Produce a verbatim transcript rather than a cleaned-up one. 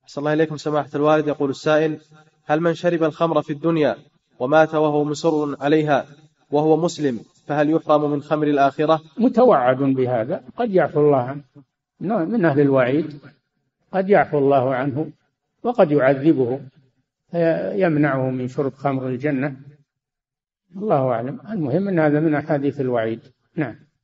أحسن الله إليكم سماحة الوالد. يقول السائل: هل من شرب الخمر في الدنيا ومات وهو مصر عليها وهو مسلم فهل يحرم من خمر الآخرة؟ متوعد بهذا، قد يعفو الله عنه، من أهل الوعيد، قد يعفو الله عنه وقد يعذبه يمنعه من شرب خمر الجنة، الله أعلم. المهم أن هذا من أحاديث الوعيد. نعم.